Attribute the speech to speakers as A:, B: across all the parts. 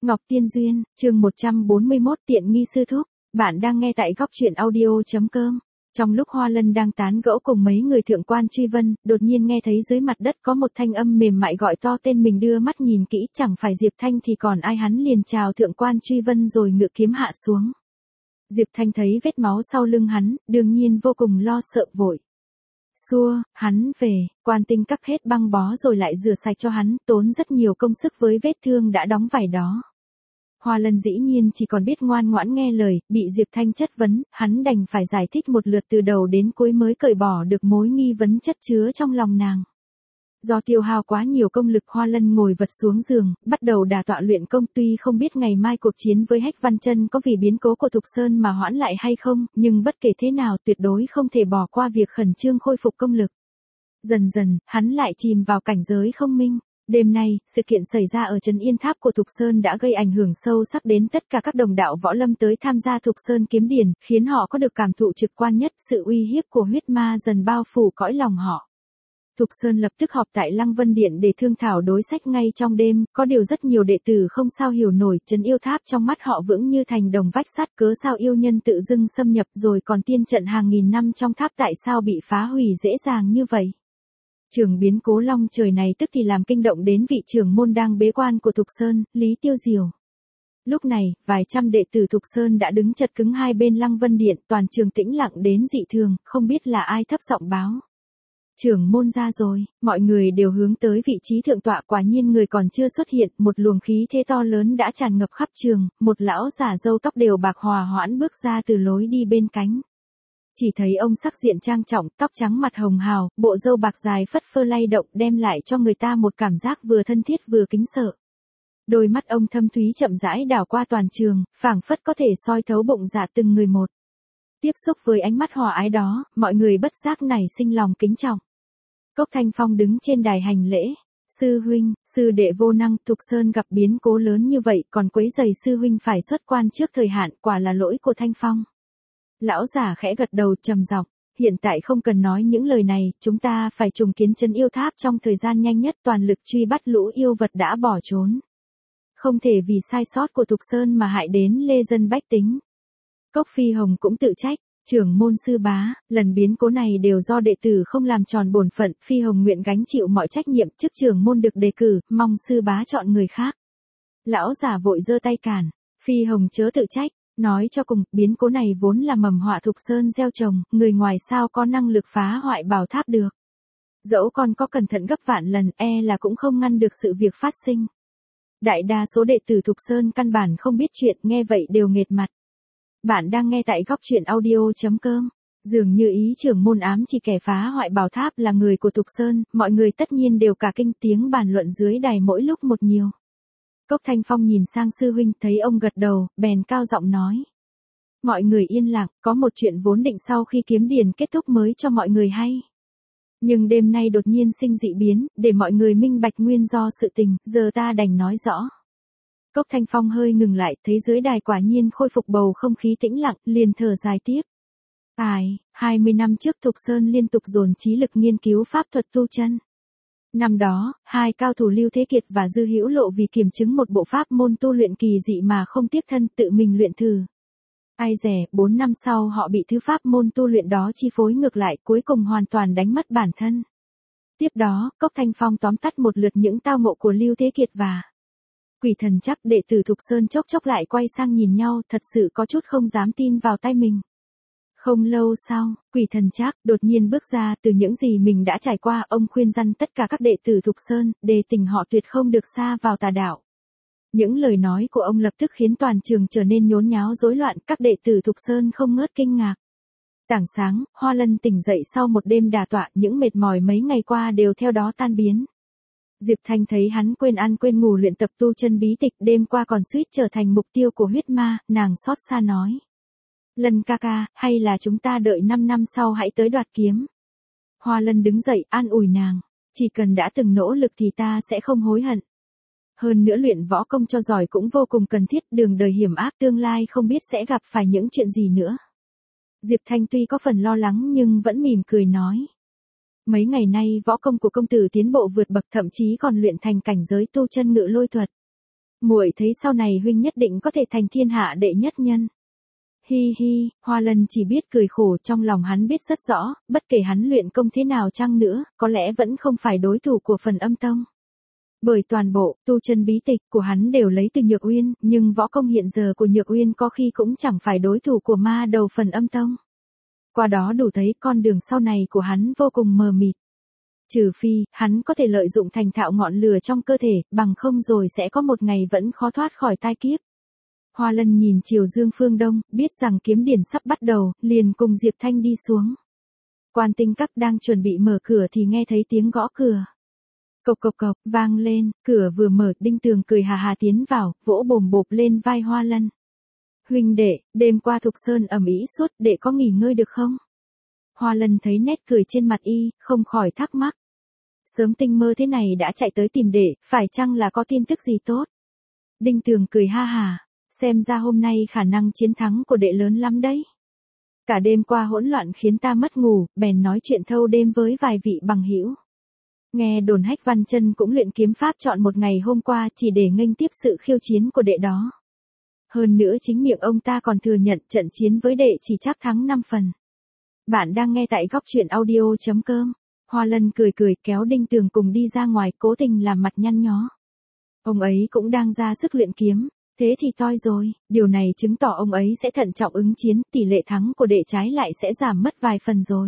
A: Ngọc Tiên Duyên, chương 141 tiện nghi sư thúc. Bạn đang nghe tại góc truyện audio.com. Trong lúc Hoa Lân đang tán gẫu cùng mấy người thượng quan truy vân, đột nhiên nghe thấy dưới mặt đất có một thanh âm mềm mại gọi to tên mình, đưa mắt nhìn kỹ chẳng phải Diệp Thanh thì còn ai, hắn liền chào thượng quan truy vân rồi ngự kiếm hạ xuống. Diệp Thanh thấy vết máu sau lưng hắn, đương nhiên vô cùng lo sợ, vội xua hắn về, quan tinh cắt hết băng bó rồi lại rửa sạch cho hắn, tốn rất nhiều công sức với vết thương đã đóng vải đó. Hoa Lân dĩ nhiên chỉ còn biết ngoan ngoãn nghe lời, bị Diệp Thanh chất vấn, hắn đành phải giải thích một lượt từ đầu đến cuối mới cởi bỏ được mối nghi vấn chất chứa trong lòng nàng. Do tiêu hao quá nhiều công lực, Hoa Lân ngồi vật xuống giường, bắt đầu đả tọa luyện công. Tuy không biết ngày mai cuộc chiến với Hách Văn Chân có vì biến cố của Thục Sơn mà hoãn lại hay không, nhưng bất kể thế nào tuyệt đối không thể bỏ qua việc khẩn trương khôi phục công lực. Dần dần, hắn lại chìm vào cảnh giới không minh. Đêm nay, sự kiện xảy ra ở Trấn Yên Tháp của Thục Sơn đã gây ảnh hưởng sâu sắc đến tất cả các đồng đạo võ lâm tới tham gia Thục Sơn kiếm điển, khiến họ có được cảm thụ trực quan nhất sự uy hiếp của huyết ma dần bao phủ cõi lòng họ. Thục Sơn lập tức họp tại Lăng Vân Điện để thương thảo đối sách ngay trong đêm, có điều rất nhiều đệ tử không sao hiểu nổi, Trấn Yêu Tháp trong mắt họ vững như thành đồng vách sắt, cớ sao yêu nhân tự dưng xâm nhập, rồi còn tiên trận hàng nghìn năm trong tháp tại sao bị phá hủy dễ dàng như vậy. Trưởng biến cố long trời này tức thì làm kinh động đến vị trưởng môn đang bế quan của Thục Sơn, Lý Tiêu Diều. Lúc này, vài trăm đệ tử Thục Sơn đã đứng chật cứng hai bên Lăng Vân Điện, toàn trường tĩnh lặng đến dị thường, không biết là ai thấp giọng báo. Trưởng môn ra rồi, mọi người đều hướng tới vị trí thượng tọa, quả nhiên người còn chưa xuất hiện, một luồng khí thế to lớn đã tràn ngập khắp trường, một lão giả râu tóc đều bạc hòa hoãn bước ra từ lối đi bên cánh. Chỉ thấy ông sắc diện trang trọng, tóc trắng mặt hồng hào, bộ râu bạc dài phất phơ lay động, đem lại cho người ta một cảm giác vừa thân thiết vừa kính sợ. Đôi mắt ông thâm thúy chậm rãi đảo qua toàn trường, phảng phất có thể soi thấu bụng dạ từng người một. Tiếp xúc với ánh mắt hòa ái đó, mọi người bất giác nảy sinh lòng kính trọng. Cốc Thanh Phong đứng trên đài hành lễ. Sư huynh, sư đệ vô năng, Thục Sơn gặp biến cố lớn như vậy còn quấy rầy sư huynh phải xuất quan trước thời hạn, quả là lỗi của Thanh Phong. Lão giả khẽ gật đầu trầm giọng, hiện tại không cần nói những lời này, chúng ta phải trùng kiến Trấn Yêu Tháp trong thời gian nhanh nhất, toàn lực truy bắt lũ yêu vật đã bỏ trốn. Không thể vì sai sót của Thục Sơn mà hại đến lê dân bách tính. Cốc Phi Hồng cũng tự trách, trưởng môn sư bá, lần biến cố này đều do đệ tử không làm tròn bổn phận, Phi Hồng nguyện gánh chịu mọi trách nhiệm, chức trưởng môn được đề cử, mong sư bá chọn người khác. Lão giả vội giơ tay cản, Phi Hồng chớ tự trách. Nói cho cùng, biến cố này vốn là mầm họa Thục Sơn gieo trồng, người ngoài sao có năng lực phá hoại bảo tháp được. Dẫu con có cẩn thận gấp vạn lần, là cũng không ngăn được sự việc phát sinh. Đại đa số đệ tử Thục Sơn căn bản không biết chuyện, nghe vậy đều nghệt mặt. Bạn đang nghe tại góc truyện audio.com. Dường như ý trưởng môn ám chỉ kẻ phá hoại bảo tháp là người của Thục Sơn, mọi người tất nhiên đều cả kinh, tiếng bàn luận dưới đài mỗi lúc một nhiều. Cốc Thanh Phong nhìn sang sư huynh, thấy ông gật đầu, bèn cao giọng nói. Mọi người yên lặng, có một chuyện vốn định sau khi kiếm điển kết thúc mới cho mọi người hay. Nhưng đêm nay đột nhiên sinh dị biến, để mọi người minh bạch nguyên do sự tình, giờ ta đành nói rõ. Cốc Thanh Phong hơi ngừng lại, thấy dưới đài quả nhiên khôi phục bầu không khí tĩnh lặng, liền thở dài tiếp. 20 năm trước Thục Sơn liên tục dồn trí lực nghiên cứu pháp thuật tu chân. Năm đó, hai cao thủ Lưu Thế Kiệt và Dư Hữu Lộ vì kiểm chứng một bộ pháp môn tu luyện kỳ dị mà không tiếc thân tự mình luyện thử. Ai dè, 4 năm sau họ bị thứ pháp môn tu luyện đó chi phối ngược lại, cuối cùng hoàn toàn đánh mất bản thân. Tiếp đó, Cốc Thanh Phong tóm tắt một lượt những tao ngộ của Lưu Thế Kiệt và Quỷ Thần Trác. Đệ tử Thục Sơn chốc chốc lại quay sang nhìn nhau, thật sự có chút không dám tin vào tay mình. Không lâu sau, Quỷ Thần Trác đột nhiên bước ra, từ những gì mình đã trải qua, ông khuyên răn tất cả các đệ tử Thục Sơn, đề tỉnh họ tuyệt không được sa vào tà đạo. Những lời nói của ông lập tức khiến toàn trường trở nên nhốn nháo rối loạn, các đệ tử Thục Sơn không ngớt kinh ngạc. Tảng sáng, Hoa Lân tỉnh dậy sau một đêm đả tọa, những mệt mỏi mấy ngày qua đều theo đó tan biến. Diệp Thanh thấy hắn quên ăn quên ngủ luyện tập tu chân bí tịch, đêm qua còn suýt trở thành mục tiêu của huyết ma, nàng xót xa nói. Lân ca ca, hay là chúng ta đợi 5 năm sau hãy tới đoạt kiếm. Hoa Lân đứng dậy an ủi nàng, chỉ cần đã từng nỗ lực thì ta sẽ không hối hận. Hơn nữa luyện võ công cho giỏi cũng vô cùng cần thiết, đường đời hiểm ác tương lai không biết sẽ gặp phải những chuyện gì nữa. Diệp Thanh tuy có phần lo lắng nhưng vẫn mỉm cười nói. Mấy ngày nay võ công của công tử tiến bộ vượt bậc, thậm chí còn luyện thành cảnh giới tu chân ngự lôi thuật. Muội thấy sau này huynh nhất định có thể thành thiên hạ đệ nhất nhân. Hi hi, Hoa Lân chỉ biết cười khổ, trong lòng hắn biết rất rõ, bất kể hắn luyện công thế nào chăng nữa, có lẽ vẫn không phải đối thủ của Phần Âm Tông. Bởi toàn bộ tu chân bí tịch của hắn đều lấy từ Nhược Uyên, nhưng võ công hiện giờ của Nhược Uyên có khi cũng chẳng phải đối thủ của ma đầu Phần Âm Tông. Qua đó đủ thấy con đường sau này của hắn vô cùng mờ mịt. Trừ phi, hắn có thể lợi dụng thành thạo ngọn lửa trong cơ thể, bằng không rồi sẽ có một ngày vẫn khó thoát khỏi tai kiếp. Hoa Lân nhìn chiều dương phương đông, biết rằng kiếm điển sắp bắt đầu, liền cùng Diệp Thanh đi xuống. Quan Tinh Các đang chuẩn bị mở cửa thì nghe thấy tiếng gõ cửa. Cộc cộc cộc, vang lên, cửa vừa mở, Đinh Tường cười hà hà tiến vào, vỗ bồm bộp lên vai Hoa Lân. Huynh đệ, đêm qua Thục Sơn ầm ĩ suốt, đệ có nghỉ ngơi được không? Hoa Lân thấy nét cười trên mặt y, không khỏi thắc mắc. Sớm tinh mơ thế này đã chạy tới tìm đệ, phải chăng là có tin tức gì tốt? Đinh Tường cười ha hà, xem ra hôm nay khả năng chiến thắng của đệ lớn lắm đấy. Cả đêm qua hỗn loạn khiến ta mất ngủ, bèn nói chuyện thâu đêm với vài vị bằng hữu. Nghe đồn Hách Văn Chân cũng luyện kiếm pháp chọn một ngày hôm qua chỉ để nghênh tiếp sự khiêu chiến của đệ đó. Hơn nữa chính miệng ông ta còn thừa nhận trận chiến với đệ chỉ chắc thắng 5 phần. Bạn đang nghe tại góc truyện audio.com. Hoa Lân cười cười kéo Đinh Tường cùng đi ra ngoài, cố tình làm mặt nhăn nhó. Ông ấy cũng đang ra sức luyện kiếm, thế thì toi rồi, điều này chứng tỏ ông ấy sẽ thận trọng ứng chiến, tỷ lệ thắng của đệ trái lại sẽ giảm mất vài phần rồi.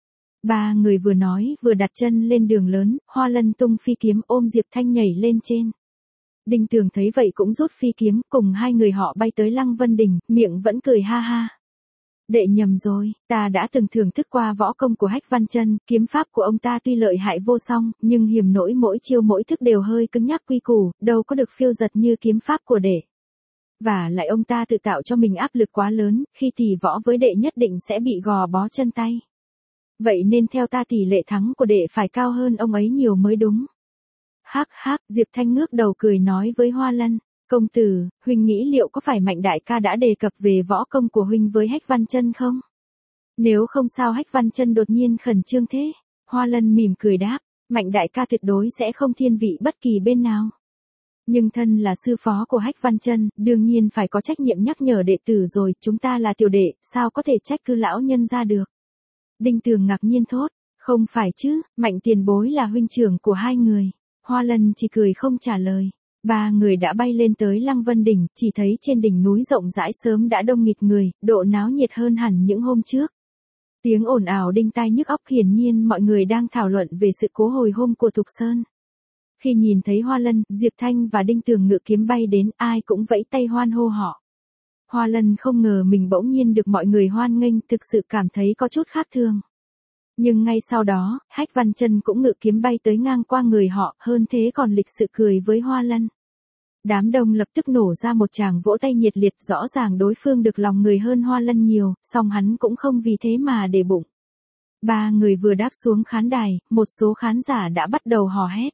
A: Ba người vừa nói vừa đặt chân lên đường lớn, Hoa Lân tung phi kiếm ôm Diệp Thanh nhảy lên trên. Đinh Tường thấy vậy cũng rút phi kiếm, cùng hai người họ bay tới Lăng Vân Đỉnh, miệng vẫn cười ha ha. Đệ nhầm rồi, ta đã từng thưởng thức qua võ công của Hách Văn Chân, kiếm pháp của ông ta tuy lợi hại vô song, nhưng hiểm nỗi mỗi chiêu mỗi thức đều hơi cứng nhắc quy củ, đâu có được phiêu dật như kiếm pháp của đệ. Và lại ông ta tự tạo cho mình áp lực quá lớn, khi tỷ võ với đệ nhất định sẽ bị gò bó chân tay. Vậy nên theo ta tỷ lệ thắng của đệ phải cao hơn ông ấy nhiều mới đúng. Hắc hắc, Diệp Thanh ngước đầu cười nói với Hoa Lân. Công tử, huynh nghĩ liệu có phải Mạnh đại ca đã đề cập về võ công của huynh với Hách Văn Chân không? Nếu không sao Hách Văn Chân đột nhiên khẩn trương thế? Hoa Lân mỉm cười đáp, Mạnh đại ca tuyệt đối sẽ không thiên vị bất kỳ bên nào. Nhưng thân là sư phó của Hách Văn Chân, đương nhiên phải có trách nhiệm nhắc nhở đệ tử rồi, chúng ta là tiểu đệ, sao có thể trách cứ lão nhân ra được. Đinh Tường ngạc nhiên thốt, không phải chứ, Mạnh tiền bối là huynh trưởng của hai người. Hoa Lân chỉ cười không trả lời. Ba người đã bay lên tới Lăng Vân Đỉnh, chỉ thấy trên đỉnh núi rộng rãi sớm đã đông nghịt người, độ náo nhiệt hơn hẳn những hôm trước. Tiếng ồn ào đinh tai nhức óc, hiển nhiên mọi người đang thảo luận về sự cố hồi hôm của Thục Sơn. Khi nhìn thấy Hoa Lân, Diệp Thanh và Đinh Tường ngự kiếm bay đến, ai cũng vẫy tay hoan hô họ. Hoa Lân không ngờ mình bỗng nhiên được mọi người hoan nghênh, thực sự cảm thấy có chút khác thường. Nhưng ngay sau đó, Hách Văn Chân cũng ngự kiếm bay tới ngang qua người họ, hơn thế còn lịch sự cười với Hoa Lân. Đám đông lập tức nổ ra một tràng vỗ tay nhiệt liệt, rõ ràng đối phương được lòng người hơn Hoa Lân nhiều, song hắn cũng không vì thế mà để bụng. Ba người vừa đáp xuống khán đài, một số khán giả đã bắt đầu hò hét.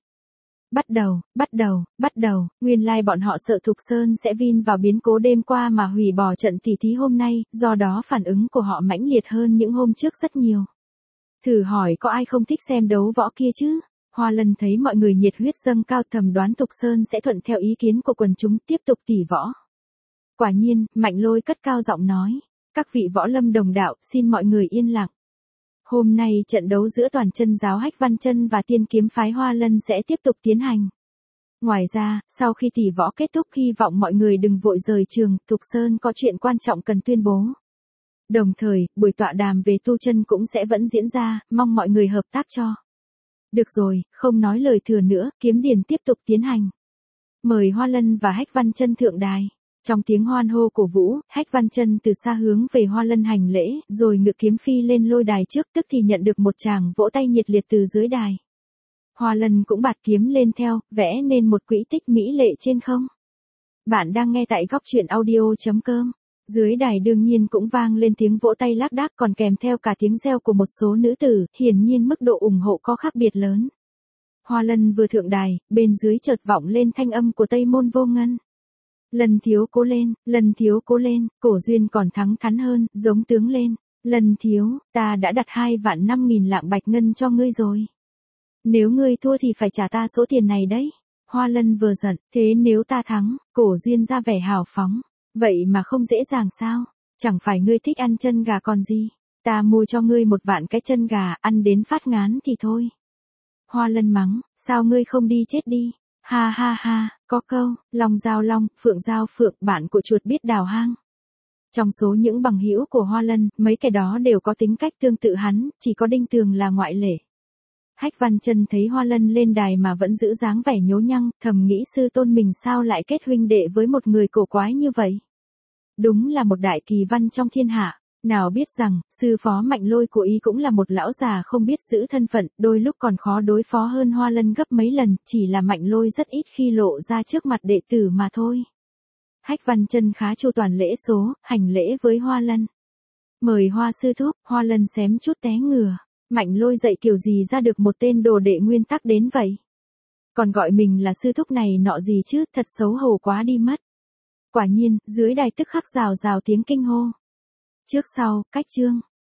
A: Bắt đầu, nguyên lai bọn họ sợ Thục Sơn sẽ vin vào biến cố đêm qua mà hủy bỏ trận tỉ thí hôm nay, do đó phản ứng của họ mãnh liệt hơn những hôm trước rất nhiều. Thử hỏi có ai không thích xem đấu võ kia chứ? Hoa Lân thấy mọi người nhiệt huyết dâng cao, thầm đoán Thục Sơn sẽ thuận theo ý kiến của quần chúng tiếp tục tỉ võ. Quả nhiên, Mạnh Lôi cất cao giọng nói, các vị võ lâm đồng đạo, xin mọi người yên lặng. Hôm nay trận đấu giữa toàn chân giáo Hách Văn Chân và tiên kiếm phái Hoa Lân sẽ tiếp tục tiến hành. Ngoài ra, sau khi tỉ võ kết thúc, hy vọng mọi người đừng vội rời trường, Thục Sơn có chuyện quan trọng cần tuyên bố. Đồng thời, buổi tọa đàm về tu chân cũng sẽ vẫn diễn ra, mong mọi người hợp tác cho. Được rồi, không nói lời thừa nữa, kiếm điển tiếp tục tiến hành. Mời Hoa Lân và Hách Văn Chân thượng đài. Trong tiếng hoan hô cổ vũ, Hách Văn Chân từ xa hướng về Hoa Lân hành lễ, rồi ngự kiếm phi lên lôi đài trước, tức thì nhận được một tràng vỗ tay nhiệt liệt từ dưới đài. Hoa Lân cũng bạt kiếm lên theo, vẽ nên một quỹ tích mỹ lệ trên không. Bạn đang nghe tại góc truyện audio.com. Dưới đài đương nhiên cũng vang lên tiếng vỗ tay lác đác, còn kèm theo cả tiếng reo của một số nữ tử, hiển nhiên mức độ ủng hộ có khác biệt lớn. Hoa Lân vừa thượng đài, bên dưới chợt vọng lên thanh âm của Tây Môn Vô Ngân. Lần thiếu cố lên, Cổ Duyên còn thắng thắn hơn, giống tướng lên. Lần thiếu, ta đã đặt 2.500.000 lạng bạch ngân cho ngươi rồi. Nếu ngươi thua thì phải trả ta số tiền này đấy. Hoa Lân vừa giận, thế nếu ta thắng, Cổ Duyên ra vẻ hào phóng. Vậy mà không dễ dàng sao? Chẳng phải ngươi thích ăn chân gà còn gì? Ta mua cho ngươi 1 vạn cái chân gà, ăn đến phát ngán thì thôi. Hoa Lân mắng, sao ngươi không đi chết đi? Ha ha ha, có câu, long giao long, phượng giao phượng, bạn của chuột biết đào hang. Trong số những bằng hữu của Hoa Lân, mấy kẻ đó đều có tính cách tương tự hắn, chỉ có Đinh Tường là ngoại lệ. Hách Văn Trân thấy Hoa Lân lên đài mà vẫn giữ dáng vẻ nhố nhăng, thầm nghĩ sư tôn mình sao lại kết huynh đệ với một người cổ quái như vậy. Đúng là một đại kỳ văn trong thiên hạ. Nào biết rằng, sư phó Mạnh Lôi của y cũng là một lão già không biết giữ thân phận, đôi lúc còn khó đối phó hơn Hoa Lân gấp mấy lần, chỉ là Mạnh Lôi rất ít khi lộ ra trước mặt đệ tử mà thôi. Hách Văn Trân khá chu toàn lễ số, hành lễ với Hoa Lân. Mời Hoa sư thúc, Hoa Lân xém chút té ngửa. Mạnh Lôi dạy kiểu gì ra được một tên đồ đệ nguyên tắc đến vậy? Còn gọi mình là sư thúc này nọ gì chứ, thật xấu hổ quá đi mất. Quả nhiên, dưới đài tức khắc rào rào tiếng kinh hô. Trước sau, cách chương.